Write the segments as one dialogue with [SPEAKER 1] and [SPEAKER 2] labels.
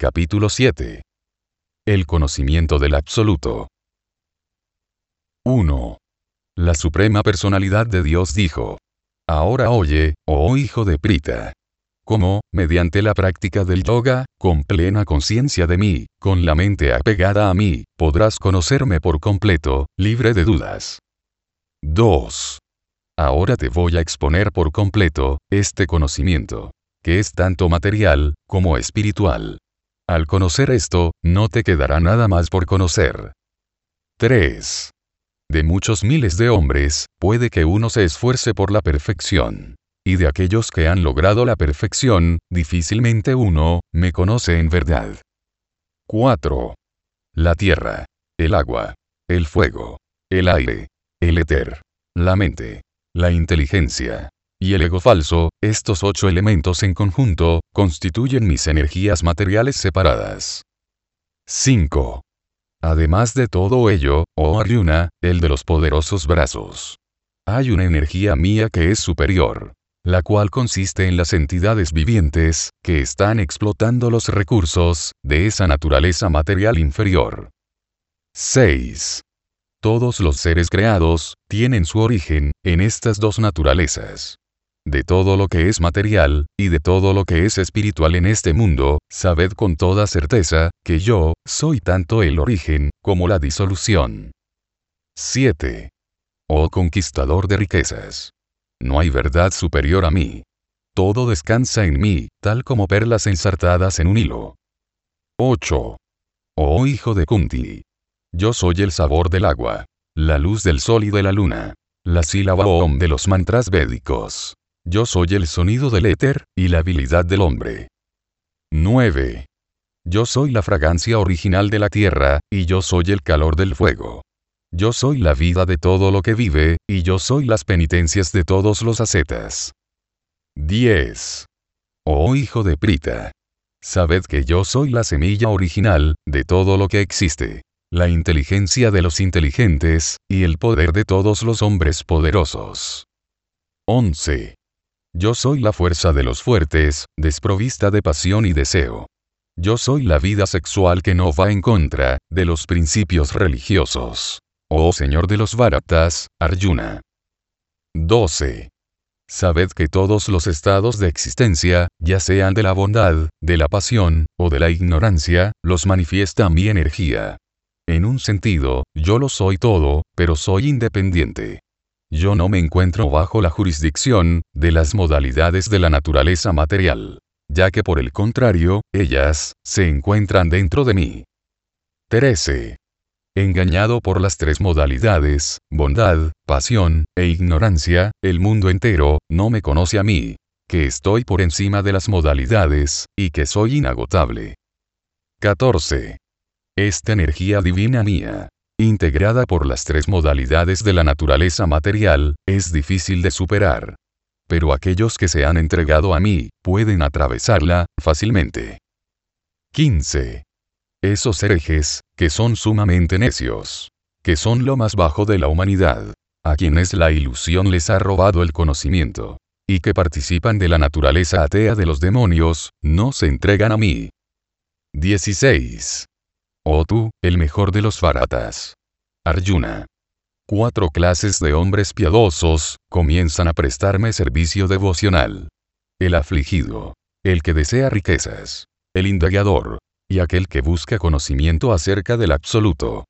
[SPEAKER 1] Capítulo 7. El conocimiento del Absoluto. 1. La Suprema Personalidad de Dios dijo: Ahora oye, oh hijo de Prita. Cómo, mediante la práctica del yoga, con plena conciencia de mí, con la mente apegada a mí, podrás conocerme por completo, libre de dudas. 2. Ahora te voy a exponer por completo este conocimiento, que es tanto material como espiritual. Al conocer esto, no te quedará nada más por conocer. 3. De muchos miles de hombres, puede que uno se esfuerce por la perfección. Y de aquellos que han logrado la perfección, difícilmente uno me conoce en verdad. 4. La tierra, el agua, el fuego, el aire, el éter, la mente, la inteligencia y el ego falso, estos 8 elementos en conjunto, constituyen mis energías materiales separadas. 5. Además de todo ello, oh Arjuna, el de los poderosos brazos. Hay una energía mía que es superior, la cual consiste en las entidades vivientes, que están explotando los recursos de esa naturaleza material inferior. 6. Todos los seres creados tienen su origen en estas dos naturalezas. De todo lo que es material, y de todo lo que es espiritual en este mundo, sabed con toda certeza, que yo, soy tanto el origen, como la disolución. 7. Oh conquistador de riquezas. No hay verdad superior a mí. Todo descansa en mí, tal como perlas ensartadas en un hilo. 8. Oh hijo de Kunti. Yo soy el sabor del agua, la luz del sol y de la luna, la sílaba Om de los mantras védicos. Yo soy el sonido del éter, y la habilidad del hombre. 9. Yo soy la fragancia original de la tierra, y yo soy el calor del fuego. Yo soy la vida de todo lo que vive, y yo soy las penitencias de todos los ascetas. 10. Oh hijo de Prita. Sabed que yo soy la semilla original, de todo lo que existe, la inteligencia de los inteligentes, y el poder de todos los hombres poderosos. 11. Yo soy la fuerza de los fuertes, desprovista de pasión y deseo. Yo soy la vida sexual que no va en contra de los principios religiosos. Oh Señor de los Bharatas, Arjuna. 12. Sabed que todos los estados de existencia, ya sean de la bondad, de la pasión, o de la ignorancia, los manifiesta mi energía. En un sentido, yo lo soy todo, pero soy independiente. Yo no me encuentro bajo la jurisdicción de las modalidades de la naturaleza material, ya que por el contrario, ellas se encuentran dentro de mí. 13. Engañado por las 3 modalidades, bondad, pasión e ignorancia, el mundo entero no me conoce a mí, que estoy por encima de las modalidades, y que soy inagotable. 14. Esta energía divina mía, integrada por las 3 modalidades de la naturaleza material, es difícil de superar. Pero aquellos que se han entregado a mí, pueden atravesarla fácilmente. 15. Esos herejes, que son sumamente necios, que son lo más bajo de la humanidad, a quienes la ilusión les ha robado el conocimiento, y que participan de la naturaleza atea de los demonios, no se entregan a mí. 16. Oh tú, el mejor de los Bharatas. Arjuna. 4 clases de hombres piadosos comienzan a prestarme servicio devocional. El afligido, el que desea riquezas, el indagador, y aquel que busca conocimiento acerca del absoluto.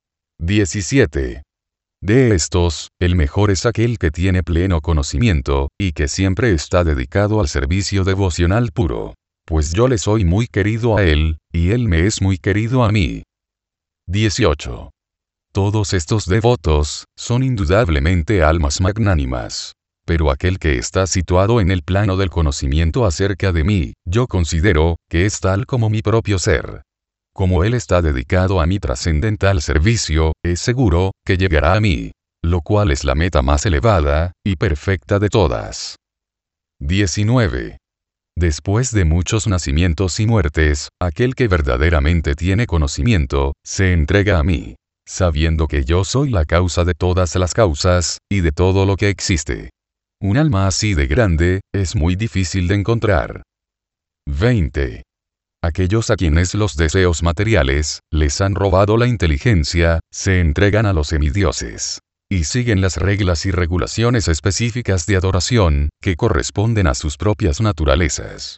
[SPEAKER 1] 17. De estos, el mejor es aquel que tiene pleno conocimiento, y que siempre está dedicado al servicio devocional puro. Pues yo le soy muy querido a él, y él me es muy querido a mí. 18. Todos estos devotos son indudablemente almas magnánimas. Pero aquel que está situado en el plano del conocimiento acerca de mí, yo considero que es tal como mi propio ser. Como él está dedicado a mi trascendental servicio, es seguro que llegará a mí, lo cual es la meta más elevada y perfecta de todas. 19. Después de muchos nacimientos y muertes, aquel que verdaderamente tiene conocimiento, se entrega a mí, sabiendo que yo soy la causa de todas las causas, y de todo lo que existe. Un alma así de grande, es muy difícil de encontrar. 20. Aquellos a quienes los deseos materiales les han robado la inteligencia, se entregan a los semidioses. Y siguen las reglas y regulaciones específicas de adoración, que corresponden a sus propias naturalezas.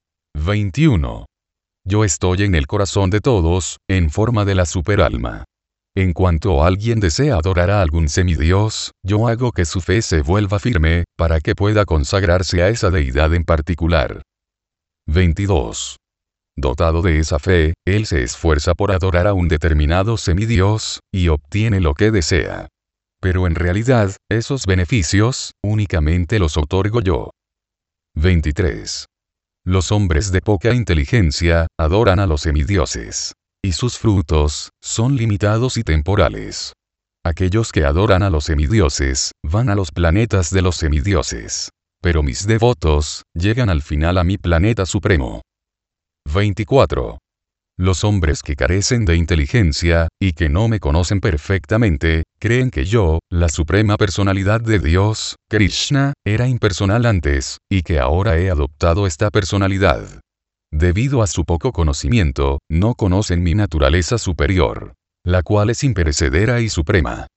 [SPEAKER 1] 21. Yo estoy en el corazón de todos, en forma de la superalma. En cuanto alguien desea adorar a algún semidios, yo hago que su fe se vuelva firme, para que pueda consagrarse a esa deidad en particular. 22. Dotado de esa fe, él se esfuerza por adorar a un determinado semidios, y obtiene lo que desea. Pero en realidad, esos beneficios, únicamente los otorgo yo. 23. Los hombres de poca inteligencia, adoran a los semidioses. Y sus frutos, son limitados y temporales. Aquellos que adoran a los semidioses, van a los planetas de los semidioses. Pero mis devotos, llegan al final a mi planeta supremo. 24. Los hombres que carecen de inteligencia, y que no me conocen perfectamente, creen que yo, la suprema personalidad de Dios, Krishna, era impersonal antes, y que ahora he adoptado esta personalidad. Debido a su poco conocimiento, no conocen mi naturaleza superior, la cual es imperecedera y suprema.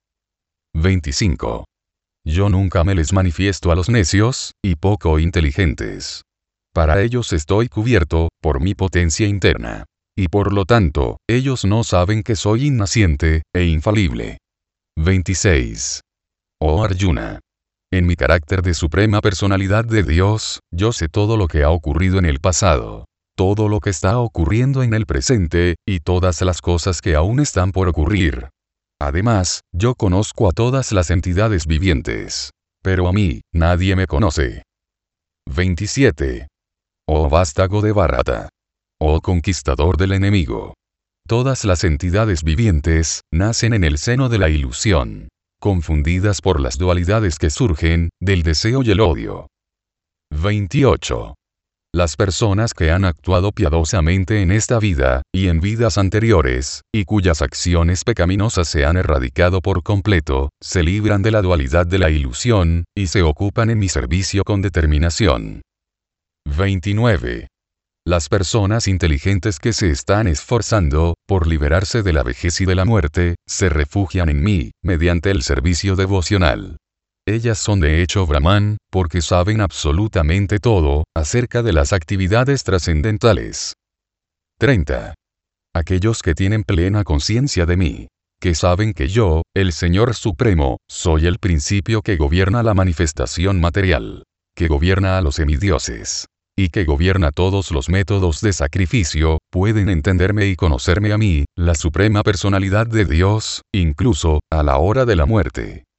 [SPEAKER 1] 25. Yo nunca me les manifiesto a los necios, y poco inteligentes. Para ellos estoy cubierto, por mi potencia interna. Y por lo tanto, ellos no saben que soy innaciente, e infalible. 26. Oh Arjuna. En mi carácter de suprema personalidad de Dios, yo sé todo lo que ha ocurrido en el pasado, todo lo que está ocurriendo en el presente, y todas las cosas que aún están por ocurrir. Además, yo conozco a todas las entidades vivientes. Pero a mí, nadie me conoce. 27. Oh vástago de Bharata. Oh conquistador del enemigo. Todas las entidades vivientes, nacen en el seno de la ilusión, confundidas por las dualidades que surgen, del deseo y el odio. 28. Las personas que han actuado piadosamente en esta vida, y en vidas anteriores, y cuyas acciones pecaminosas se han erradicado por completo, se libran de la dualidad de la ilusión, y se ocupan en mi servicio con determinación. 29. Las personas inteligentes que se están esforzando, por liberarse de la vejez y de la muerte, se refugian en mí, mediante el servicio devocional. Ellas son de hecho Brahman, porque saben absolutamente todo, acerca de las actividades trascendentales. 30. Aquellos que tienen plena conciencia de mí, que saben que yo, el Señor Supremo, soy el principio que gobierna la manifestación material, que gobierna a los semidioses, y que gobierna todos los métodos de sacrificio, pueden entenderme y conocerme a mí, la suprema personalidad de Dios, incluso, a la hora de la muerte.